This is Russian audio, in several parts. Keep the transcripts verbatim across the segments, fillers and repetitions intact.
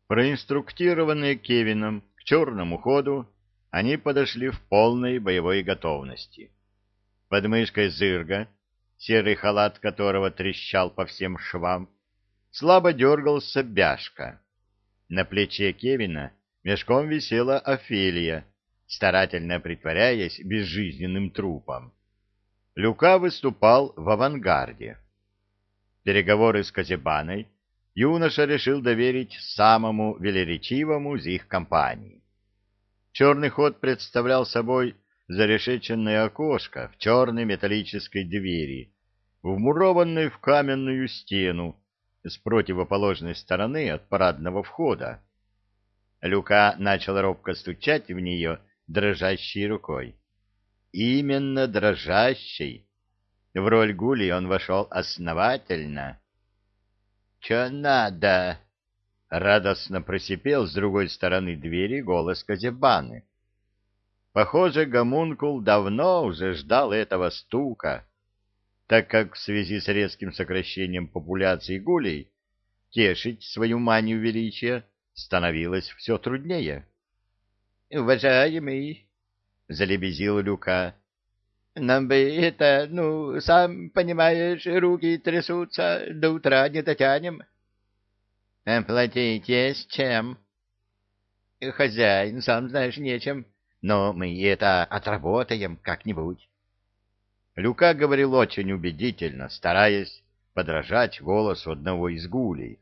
Проинструктированные Кевином к черному ходу, они подошли в полной боевой готовности. Под мышкой зырга, серый халат которого трещал по всем швам, слабо дергался Бяшка. На плече Кевина мешком висела Офелия, старательно притворяясь безжизненным трупом. Люка выступал в авангарде. Переговоры с Козебаной юноша решил доверить самому велеречивому из их компании. Черный ход представлял собой зарешеченное окошко в черной металлической двери, вмурованной в каменную стену с противоположной стороны от парадного входа. Люка начал робко стучать в нее дрожащей рукой. Именно дрожащей. В роль Гули он вошел основательно. — Че надо? — радостно просипел с другой стороны двери голос Козебаны. Похоже, гомункул давно уже ждал этого стука, так как в связи с резким сокращением популяции гулей тешить свою манию величия становилось все труднее. — Уважаемый, — залебезил Люка, — нам бы это, ну, сам понимаешь, руки трясутся, до утра не дотянем. — Платить есть чем? — Хозяин, сам знаешь, нечем, но мы это отработаем как-нибудь. Люка говорил очень убедительно, стараясь подражать голосу одного из гулей.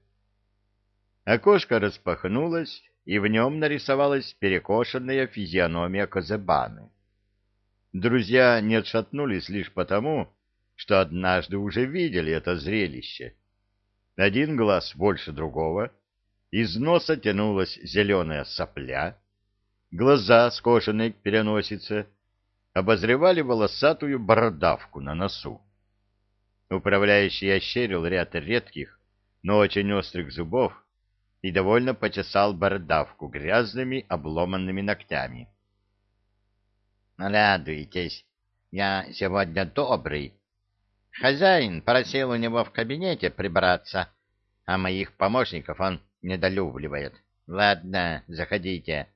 Окошко распахнулось, и в нем нарисовалась перекошенная физиономия Козебаны. Друзья не отшатнулись лишь потому, что однажды уже видели это зрелище. Один глаз больше другого, из носа тянулась зеленая сопля, глаза, скошенные к переносице, обозревали волосатую бородавку на носу. Управляющий ощерил ряд редких, но очень острых зубов и довольно почесал бородавку грязными обломанными ногтями. — Радуйтесь, я сегодня добрый. Хозяин просил у него в кабинете прибраться, а моих помощников он недолюбливает. Ладно, заходите.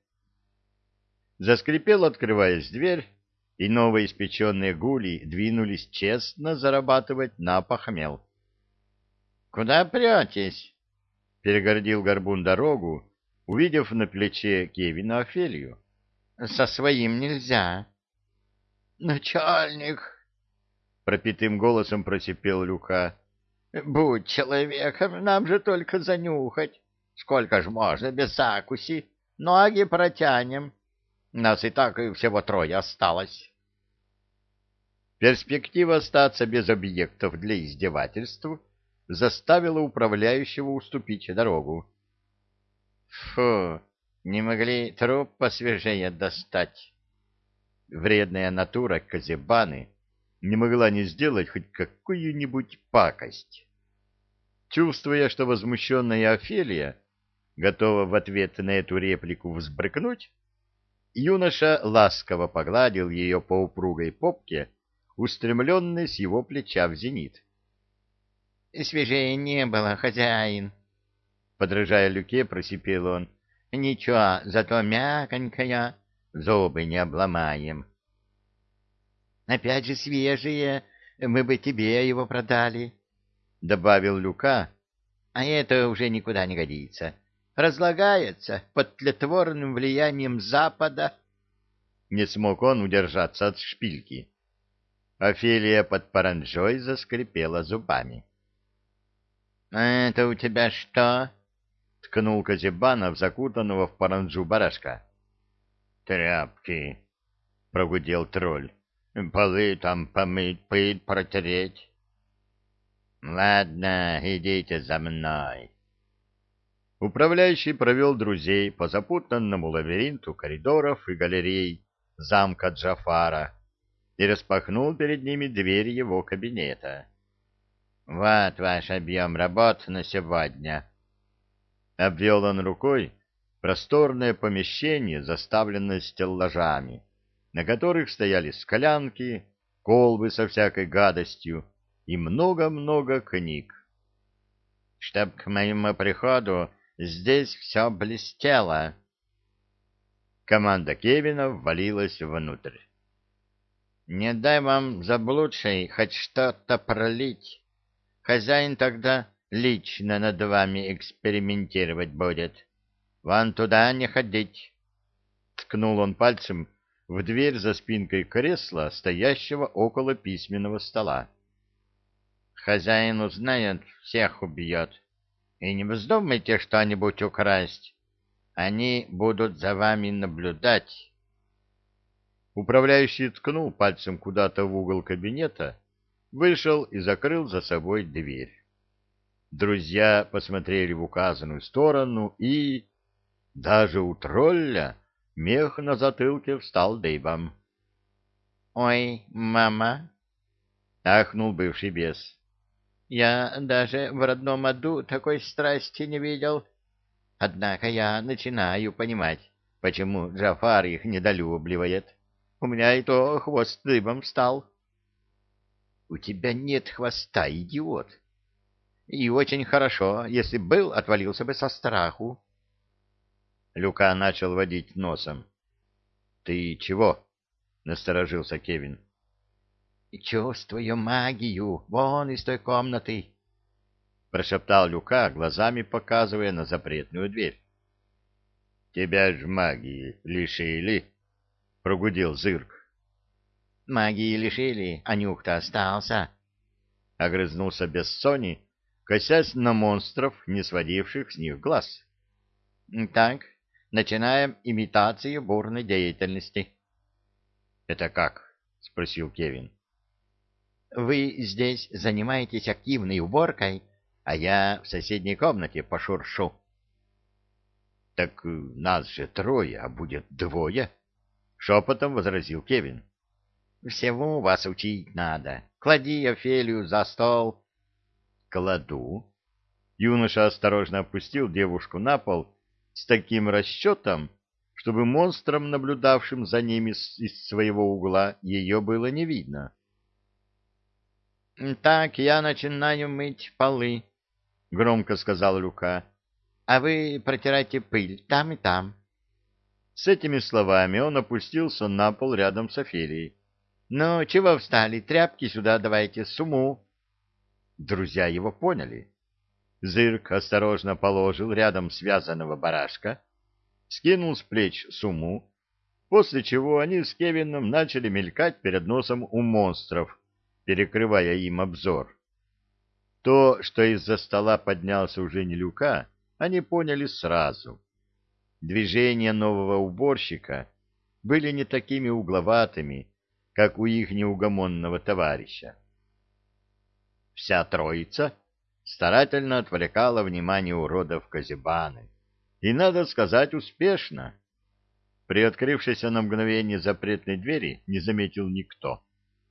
Заскрипел, открываясь дверь, и новоиспеченные гули двинулись честно зарабатывать на похмел. — Куда претесь? — перегородил горбун дорогу, увидев на плече Кевина Офелию. — Со своим нельзя. — Начальник! — пропитым голосом просипел Люка. — Будь человеком, нам же только занюхать. Сколько ж можно без закуси? Ноги протянем. Нас и так и всего трое осталось. Перспектива остаться без объектов для издевательств заставила управляющего уступить дорогу. — Фу, не могли труп посвежее достать. Вредная натура Козебаны не могла не сделать хоть какую-нибудь пакость. Чувствуя, что возмущенная Офелия готова в ответ на эту реплику взбрыкнуть, юноша ласково погладил ее по упругой попке, устремленной с его плеча в зенит. — Свежее не было, хозяин. Подражая Люке, просипел он. — Ничего, зато мяконькая, зубы не обломаем. — Опять же свежее, мы бы тебе его продали, — добавил Люка, — а это уже никуда не годится. Разлагается под тлетворным влиянием Запада. Не смог он удержаться от шпильки. Офелия под паранджой заскрипела зубами. — Это у тебя что? — ткнул Козебана в закутанного в паранджу барашка. — Тряпки, — прогудел тролль. — Полы там помыть, пыль протереть. — Ладно, идите за мной. Управляющий провел друзей по запутанному лабиринту коридоров и галерей замка Джафара и распахнул перед ними дверь его кабинета. — Вот ваш объем работ на сегодня. Обвел он рукой просторное помещение, заставленное стеллажами, на которых стояли склянки, колбы со всякой гадостью и много-много книг. — Чтоб к моему приходу здесь все блестело. Команда Кевина ввалилась внутрь. Не дай вам, заблудший, хоть что-то пролить. Хозяин тогда лично над вами экспериментировать будет. Вон туда не ходить. Ткнул он пальцем в дверь за спинкой кресла, стоящего около письменного стола. Хозяин узнает, всех убьет. И не вздумайте что-нибудь украсть. Они будут за вами наблюдать. Управляющий ткнул пальцем куда-то в угол кабинета, вышел и закрыл за собой дверь. Друзья посмотрели в указанную сторону и... Даже у тролля мех на затылке встал дыбом. — Ой, мама! — ахнул бывший бес. — Я даже в родном аду такой страсти не видел. Однако я начинаю понимать, почему Джафар их недолюбливает. У меня и то хвост дыбом встал. — У тебя нет хвоста, идиот. И очень хорошо, если был, отвалился бы со страху. Люка начал водить носом. — Ты чего? — насторожился Кевин. — Чувствую магию, вон из той комнаты, — прошептал Люка, глазами показывая на запретную дверь. — Тебя ж магии лишили, — прогудел Зырк. — Магии лишили, а нюх-то остался, — огрызнулся Бессони, косясь на монстров, не сводивших с них глаз. — Так, начинаем имитацию бурной деятельности. — Это как? — спросил Кевин. — Вы здесь занимаетесь активной уборкой, а я в соседней комнате пошуршу. — Так нас же трое, а будет двое, — шепотом возразил Кевин. — Всему вас учить надо. Клади Офелию за стол. — Кладу. Юноша осторожно опустил девушку на пол с таким расчетом, чтобы монстрам, наблюдавшим за ними из своего угла, ее было не видно. — Так, я начинаю мыть полы, — громко сказал Люка, — а вы протирайте пыль там и там. С этими словами он опустился на пол рядом с Офелией. — Ну, чего встали? Тряпки сюда давайте, сумму. Друзья его поняли. Зырк осторожно положил рядом связанного барашка, скинул с плеч сумму, после чего они с Кевином начали мелькать перед носом у монстров, перекрывая им обзор. То, что из-за стола поднялся уже не Люка, они поняли сразу. Движения нового уборщика были не такими угловатыми, как у их неугомонного товарища. Вся троица старательно отвлекала внимание уродов Казибаны. И, надо сказать, успешно. При открывшейся на мгновение запретной двери не заметил никто.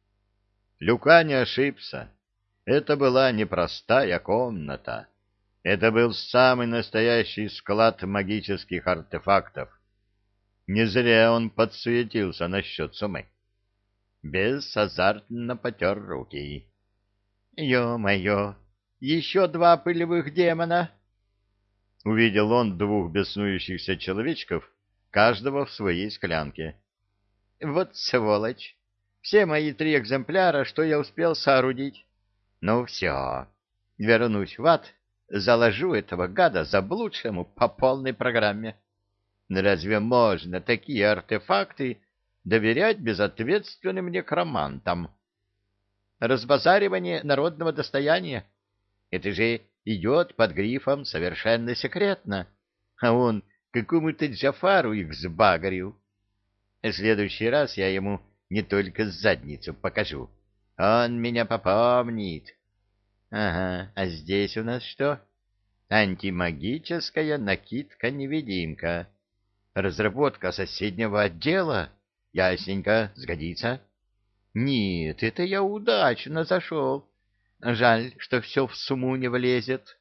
Люка не ошибся. Это была непростая комната. Это был самый настоящий склад магических артефактов. Не зря он подсуетился насчет суммы. Бес азартно потер руки. «Ё-моё! Еще два пылевых демона!» Увидел он двух беснующихся человечков, каждого в своей склянке. «Вот сволочь! Все мои три экземпляра, что я успел соорудить. Ну все, вернусь в ад, заложу этого гада заблудшему по полной программе. Разве можно такие артефакты доверять безответственным некромантам? Разбазаривание народного достояния — это же идет под грифом «совершенно секретно», а он какому-то Джафару их сбагрил. В следующий раз я ему не только задницу покажу, он меня попомнит. Ага, а здесь у нас что? Антимагическая накидка-невидимка. Разработка соседнего отдела? Ясненько, сгодится. Нет, это я удачно зашел. Жаль, что все в сумму не влезет.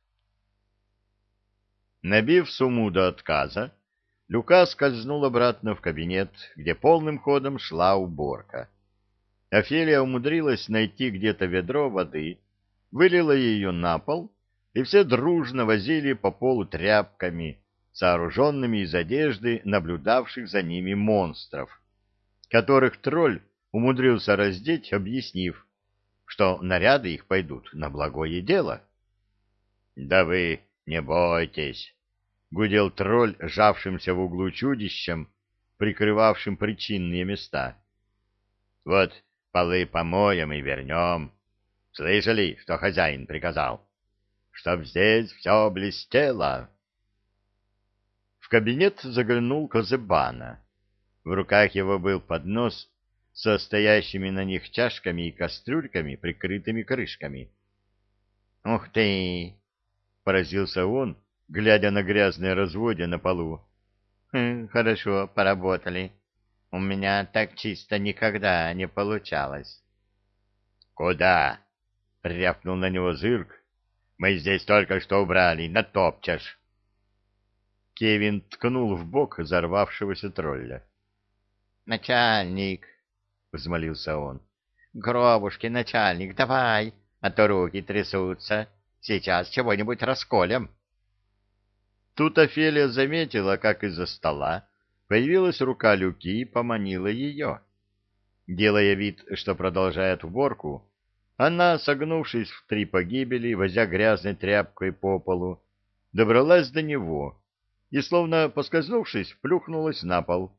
Набив сумму до отказа, Люка скользнул обратно в кабинет, где полным ходом шла уборка. Офелия умудрилась найти где-то ведро воды, вылила ее на пол, и все дружно возили по полу тряпками, сооруженными из одежды наблюдавших за ними монстров, которых тролль умудрился раздеть, объяснив, что наряды их пойдут на благое дело. — Да вы не бойтесь, — гудел тролль, сжавшимся в углу чудищем, прикрывавшим причинные места. — Вот полы помоем и вернем. Слышали, что хозяин приказал? Чтоб здесь все блестело. В кабинет заглянул Козебана. В руках его был поднос со стоящими на них чашками и кастрюльками, прикрытыми крышками. — Ух ты! — поразился он, глядя на грязные разводья на полу. Хм, — Хорошо поработали. У меня так чисто никогда не получалось. — Куда? — рявкнул на него Зырк. — Мы здесь только что убрали, натопчешь. Кевин ткнул в бок взорвавшегося тролля. — Начальник! — взмолился он. — Гробушки, начальник, давай, а то руки трясутся. Сейчас чего-нибудь расколем. Тут Офелия заметила, как из-за стола появилась рука Люки и поманила ее. Делая вид, что продолжает уборку, она, согнувшись в три погибели, возя грязной тряпкой по полу, добралась до него и, словно поскользнувшись, плюхнулась на пол.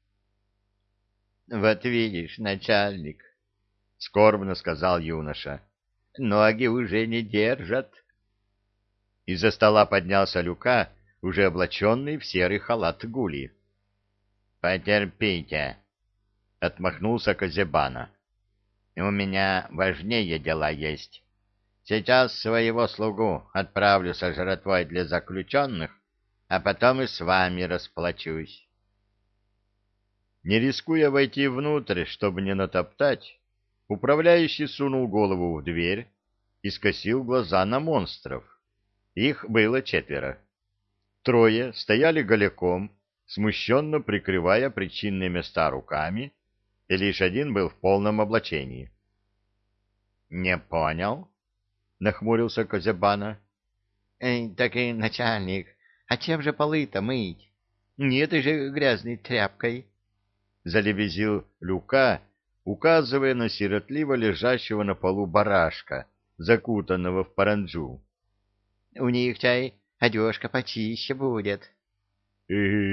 — Вот видишь, начальник, — скорбно сказал юноша, — ноги уже не держат. Из-за стола поднялся Люка, уже облаченный в серый халат гули. — Потерпите, — отмахнулся Козебана. — У меня важнее дела есть. Сейчас своего слугу отправлю со жратвой для заключенных, а потом и с вами расплачусь. Не рискуя войти внутрь, чтобы не натоптать, управляющий сунул голову в дверь и скосил глаза на монстров. Их было четверо. Трое стояли голяком, смущенно прикрывая причинные места руками, и лишь один был в полном облачении. — Не понял? — нахмурился Козебана. — Так и начальник, а чем же полы-то мыть? Не этой же грязной тряпкой? — залебезил Люка, указывая на сиротливо лежащего на полу барашка, закутанного в паранджу. — У них, чай, одежка почище будет. —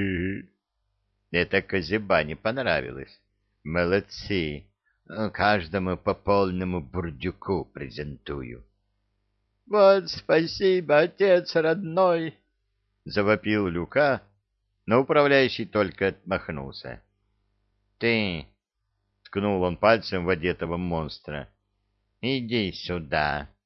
Это Козебане понравилось. Молодцы. Каждому по полному бурдюку презентую. — Вот спасибо, отец родной! — завопил Люка, но управляющий только отмахнулся. — Ты, — ткнул он пальцем в одетого монстра, — иди сюда.